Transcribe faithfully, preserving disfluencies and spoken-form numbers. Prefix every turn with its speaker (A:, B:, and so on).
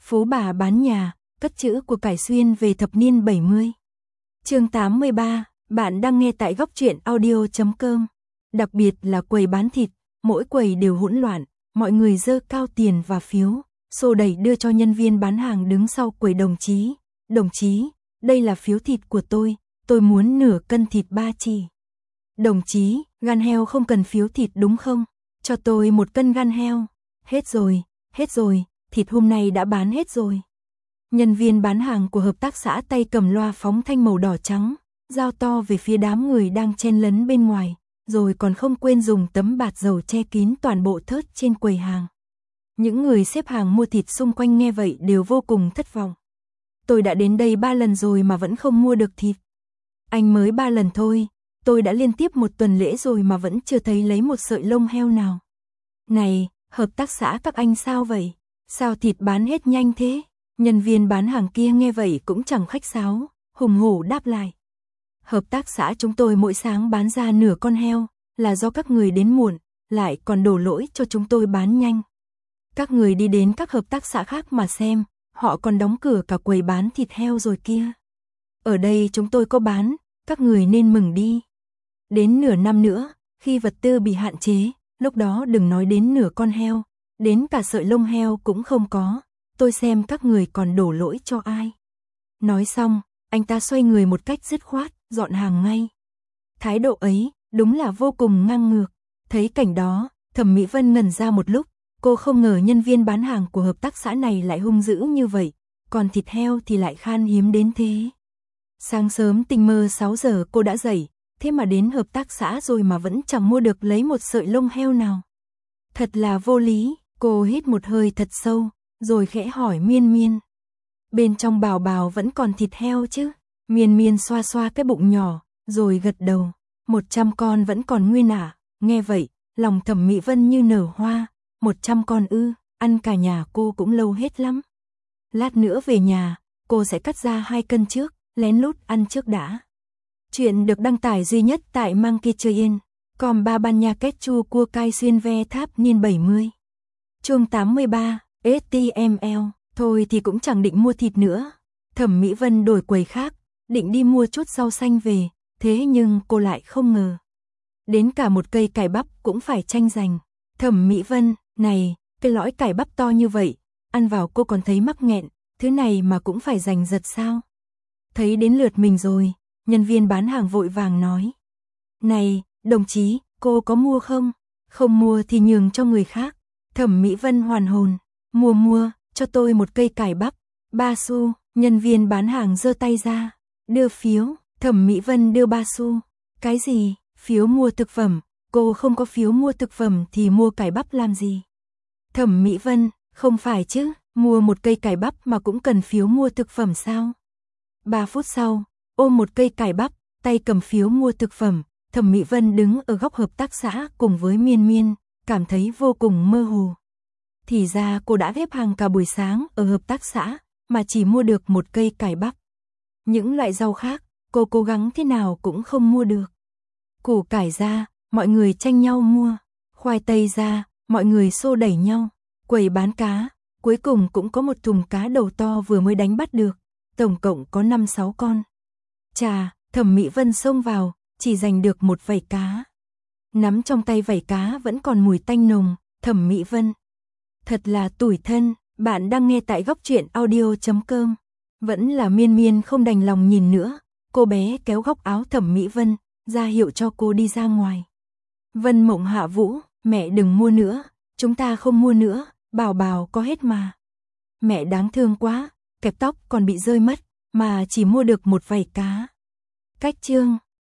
A: Phú bà bán nhà, cất chữ của cải xuyên về thập niên bảy mươi. Chương tám mươi ba, bạn đang nghe tại góc truyện audio chấm com. Đặc biệt là quầy bán thịt, mỗi quầy đều hỗn loạn, mọi người dơ cao tiền và phiếu, xô đẩy đưa cho nhân viên bán hàng đứng sau quầy. Đồng chí, đồng chí, đây là phiếu thịt của tôi, tôi muốn nửa cân thịt ba chỉ. Đồng chí, gan heo không cần phiếu thịt đúng không? Cho tôi một cân gan heo. Hết rồi, hết rồi, thịt hôm nay đã bán hết rồi. Nhân viên bán hàng của hợp tác xã tay cầm loa phóng thanh màu đỏ trắng, giao to về phía đám người đang chen lấn bên ngoài, rồi còn không quên dùng tấm bạt dầu che kín toàn bộ thớt trên quầy hàng. Những người xếp hàng mua thịt xung quanh nghe vậy đều vô cùng thất vọng. Tôi đã đến đây ba lần rồi mà vẫn không mua được thịt. Anh mới ba lần thôi, tôi đã liên tiếp một tuần lễ rồi mà vẫn chưa thấy lấy một sợi lông heo nào. Này, hợp tác xã các anh sao vậy? Sao thịt bán hết nhanh thế? Nhân viên bán hàng kia nghe vậy cũng chẳng khách sáo, hùng hổ đáp lại. Hợp tác xã chúng tôi mỗi sáng bán ra nửa con heo, là do các người đến muộn, lại còn đổ lỗi cho chúng tôi bán nhanh. Các người đi đến các hợp tác xã khác mà xem, họ còn đóng cửa cả quầy bán thịt heo rồi kia. Ở đây chúng tôi có bán, các người nên mừng đi. Đến nửa năm nữa, khi vật tư bị hạn chế, lúc đó đừng nói đến nửa con heo, đến cả sợi lông heo cũng không có, tôi xem các người còn đổ lỗi cho ai. Nói xong, anh ta xoay người một cách dứt khoát, dọn hàng ngay. Thái độ ấy, đúng là vô cùng ngang ngược. Thấy cảnh đó, Thẩm Mỹ Vân ngẩn ra một lúc, cô không ngờ nhân viên bán hàng của hợp tác xã này lại hung dữ như vậy, còn thịt heo thì lại khan hiếm đến thế. Sáng sớm tinh mơ sáu giờ cô đã dậy, thế mà đến hợp tác xã rồi mà vẫn chẳng mua được lấy một sợi lông heo nào. Thật là vô lý, cô hít một hơi thật sâu, rồi khẽ hỏi Miên Miên. Bên trong bào bào vẫn còn thịt heo chứ? Miên Miên xoa xoa cái bụng nhỏ, rồi gật đầu. Một trăm con vẫn còn nguyên à? Nghe vậy, lòng Thẩm Mỹ Vân như nở hoa. Một trăm con ư, ăn cả nhà cô cũng lâu hết lắm. Lát nữa về nhà, cô sẽ cắt ra hai cân trước, lén lút ăn trước đã. Chuyện được đăng tải duy nhất tại Monkey Train, com ba ban nha kết chua cua cai xuyên ve tháp niên bảy mươi. Chương tám mươi ba, ét tê em lờ, thôi thì cũng chẳng định mua thịt nữa. Thẩm Mỹ Vân đổi quầy khác, định đi mua chút rau xanh về, thế nhưng cô lại không ngờ. Đến cả một cây cải bắp cũng phải tranh giành. Thẩm Mỹ Vân, này, cái lõi cải bắp to như vậy, ăn vào cô còn thấy mắc nghẹn, thứ này mà cũng phải giành giật sao? Thấy đến lượt mình rồi, nhân viên bán hàng vội vàng nói. Này, đồng chí, cô có mua không? Không mua thì nhường cho người khác. Thẩm Mỹ Vân hoàn hồn, mua mua, cho tôi một cây cải bắp, ba xu. Nhân viên bán hàng giơ tay ra, đưa phiếu. Thẩm Mỹ Vân đưa ba xu. Cái gì? Phiếu mua thực phẩm? Cô không có phiếu mua thực phẩm thì mua cải bắp làm gì? Thẩm Mỹ Vân, không phải chứ, mua một cây cải bắp mà cũng cần phiếu mua thực phẩm sao? Ba phút sau, ôm một cây cải bắp, tay cầm phiếu mua thực phẩm, Thẩm Mỹ Vân đứng ở góc hợp tác xã cùng với Miên Miên, cảm thấy vô cùng mơ hồ. Thì ra cô đã ghép hàng cả buổi sáng ở hợp tác xã, mà chỉ mua được một cây cải bắp. Những loại rau khác, cô cố gắng thế nào cũng không mua được. Củ cải ra, mọi người tranh nhau mua. Khoai tây ra, mọi người xô đẩy nhau. Quầy bán cá, cuối cùng cũng có một thùng cá đầu to vừa mới đánh bắt được. Tổng cộng có năm sáu con. Chà, Thẩm Mỹ Vân xông vào, chỉ giành được một vảy cá. Nắm trong tay vảy cá vẫn còn mùi tanh nồng. Thẩm Mỹ Vân, thật là tủi thân. Bạn đang nghe tại góc truyện audio chấm com. Vẫn là Miên Miên không đành lòng nhìn nữa. Cô bé kéo góc áo Thẩm Mỹ Vân, ra hiệu cho cô đi ra ngoài. Vân Mộng Hạ Vũ, mẹ đừng mua nữa, chúng ta không mua nữa, bảo bảo có hết mà. Mẹ đáng thương quá, kẹp tóc còn bị rơi mất, mà chỉ mua được một vảy cá. Cách chương